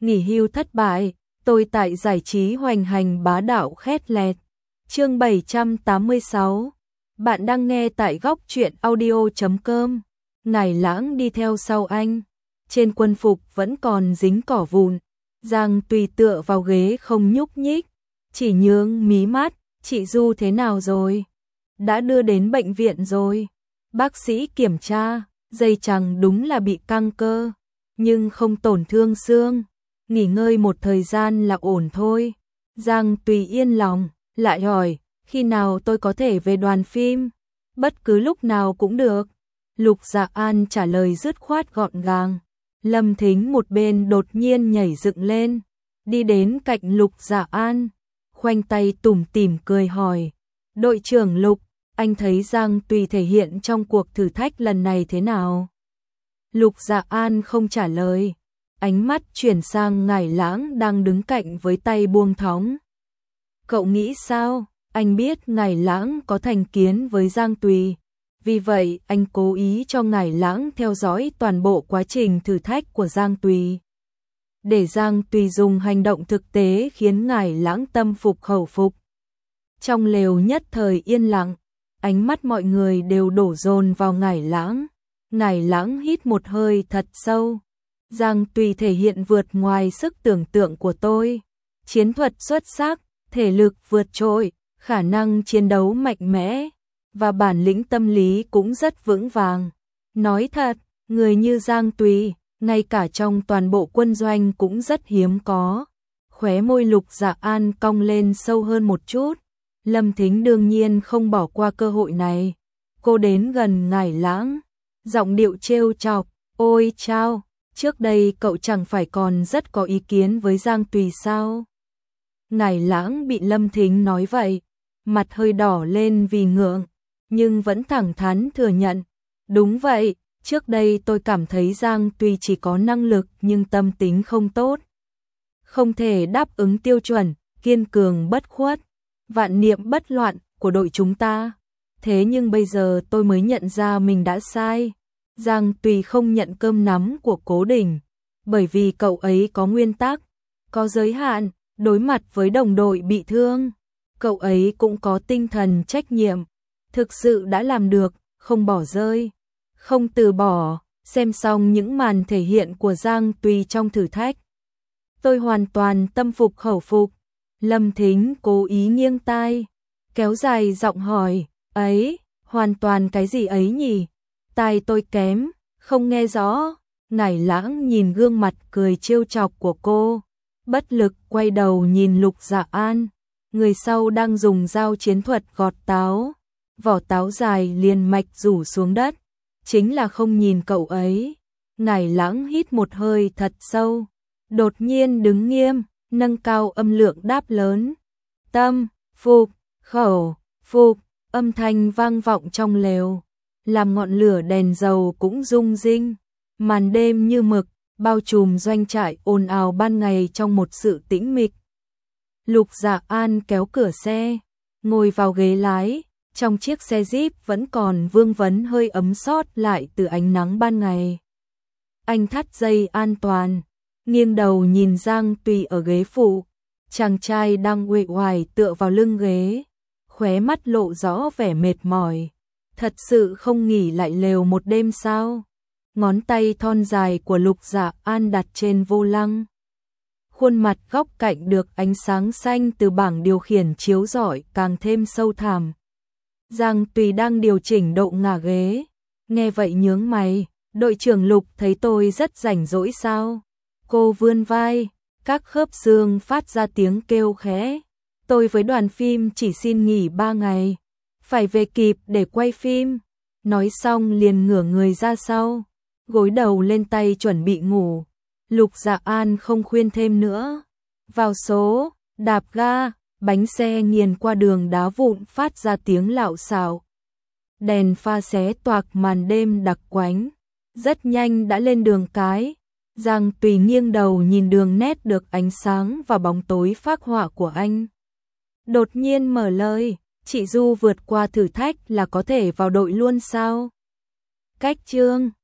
nghỉ hưu thất bại, tôi tại giải trí hoành hành bá đạo khét lẹt. Chương 786. Bạn đang nghe tại góc truyện audio.com. Ngải Lãng đi theo sau anh. Trên quân phục vẫn còn dính cỏ vụn. Giang Tùy tựa vào ghế không nhúc nhích, chỉ nhướng mí mắt. Chị Du thế nào rồi? Đã đưa đến bệnh viện rồi. Bác sĩ kiểm tra, dây chằng đúng là bị căng cơ, nhưng không tổn thương xương. Nghỉ ngơi một thời gian là ổn thôi. Giang Tùy yên lòng, lại hỏi, khi nào tôi có thể về đoàn phim? Bất cứ lúc nào cũng được. Lục Dạ An trả lời dứt khoát gọn gàng. Lâm Thính một bên đột nhiên nhảy dựng lên, đi đến cạnh Lục Dạ An, khoanh tay tủm tỉm cười hỏi, đội trưởng Lục, anh thấy Giang Tùy thể hiện trong cuộc thử thách lần này thế nào? Lục Dạ An không trả lời, ánh mắt chuyển sang Ngải Lãng đang đứng cạnh với tay buông thõng. Cậu nghĩ sao? Anh biết Ngải Lãng có thành kiến với Giang Tùy, vì vậy anh cố ý cho Ngải Lãng theo dõi toàn bộ quá trình thử thách của Giang Tùy. Để Giang Tùy dùng hành động thực tế khiến Ngải Lãng tâm phục khẩu phục. Trong lều nhất thời yên lặng, ánh mắt mọi người đều đổ dồn vào Ngải Lãng. Ngải Lãng hít một hơi thật sâu. Giang Tùy thể hiện vượt ngoài sức tưởng tượng của tôi. Chiến thuật xuất sắc, thể lực vượt trội, khả năng chiến đấu mạnh mẽ, và bản lĩnh tâm lý cũng rất vững vàng. Nói thật, người như Giang Tùy, ngay cả trong toàn bộ quân doanh cũng rất hiếm có. Khóe môi Lục Dạ An cong lên sâu hơn một chút. Lâm Thính đương nhiên không bỏ qua cơ hội này. Cô đến gần Ngải Lãng, giọng điệu trêu chọc, ôi chao, trước đây cậu chẳng phải còn rất có ý kiến với Giang Tùy sao? Ngải Lãng bị Lâm Thính nói vậy, mặt hơi đỏ lên vì ngượng, nhưng vẫn thẳng thắn thừa nhận. Đúng vậy, trước đây tôi cảm thấy Giang Tùy chỉ có năng lực nhưng tâm tính không tốt. Không thể đáp ứng tiêu chuẩn, kiên cường bất khuất, vạn niệm bất loạn của đội chúng ta. Thế nhưng bây giờ tôi mới nhận ra mình đã sai. Giang Tùy không nhận cơm nắm của Cố Đình, bởi vì cậu ấy có nguyên tắc, có giới hạn, đối mặt với đồng đội bị thương. Cậu ấy cũng có tinh thần trách nhiệm, thực sự đã làm được, không bỏ rơi, không từ bỏ. Xem xong những màn thể hiện của Giang Tùy trong thử thách, tôi hoàn toàn tâm phục khẩu phục. Lâm Thính cố ý nghiêng tai, kéo dài giọng hỏi, ấy, hoàn toàn cái gì ấy nhỉ? Tai tôi kém, không nghe rõ. Ngải Lãng nhìn gương mặt cười trêu chọc của cô, bất lực quay đầu nhìn Lục Dạ An, người sau đang dùng dao chiến thuật gọt táo, vỏ táo dài liền mạch rủ xuống đất, chính là không nhìn cậu ấy. Ngải Lãng hít một hơi thật sâu, đột nhiên đứng nghiêm, nâng cao âm lượng đáp lớn, tâm, phục, khẩu, phục, âm thanh vang vọng trong lều, làm ngọn lửa đèn dầu cũng rung rinh. Màn đêm như mực, bao trùm doanh trại ồn ào ban ngày trong một sự tĩnh mịch. Lục Dạ An kéo cửa xe, ngồi vào ghế lái, trong chiếc xe Jeep vẫn còn vương vấn hơi ấm sót lại từ ánh nắng ban ngày. Anh thắt dây an toàn, nghiêng đầu nhìn Giang Tùy ở ghế phụ, chàng trai đang uể oải tựa vào lưng ghế, khóe mắt lộ rõ vẻ mệt mỏi. Thật sự không nghỉ lại lều một đêm sao? Ngón tay thon dài của Lục Dạ An đặt trên vô lăng. Khuôn mặt góc cạnh được ánh sáng xanh từ bảng điều khiển chiếu rọi càng thêm sâu thẳm. Giang Tùy đang điều chỉnh độ ngả ghế, nghe vậy nhướng mày, đội trưởng Lục thấy tôi rất rảnh rỗi sao? Cô vươn vai, các khớp xương phát ra tiếng kêu khẽ. Tôi với đoàn phim chỉ xin nghỉ 3 ngày, phải về kịp để quay phim. Nói xong liền ngửa người ra sau, gối đầu lên tay chuẩn bị ngủ. Lục Dạ An không khuyên thêm nữa. Vào số, đạp ga, bánh xe nghiền qua đường đá vụn phát ra tiếng lạo xạo. Đèn pha xé toạc màn đêm đặc quánh. Rất nhanh đã lên đường cái. Giang Tùy nghiêng đầu nhìn đường nét được ánh sáng và bóng tối phác họa của anh. Đột nhiên mở lời, chị Du vượt qua thử thách là có thể vào đội luôn sao? Cách chương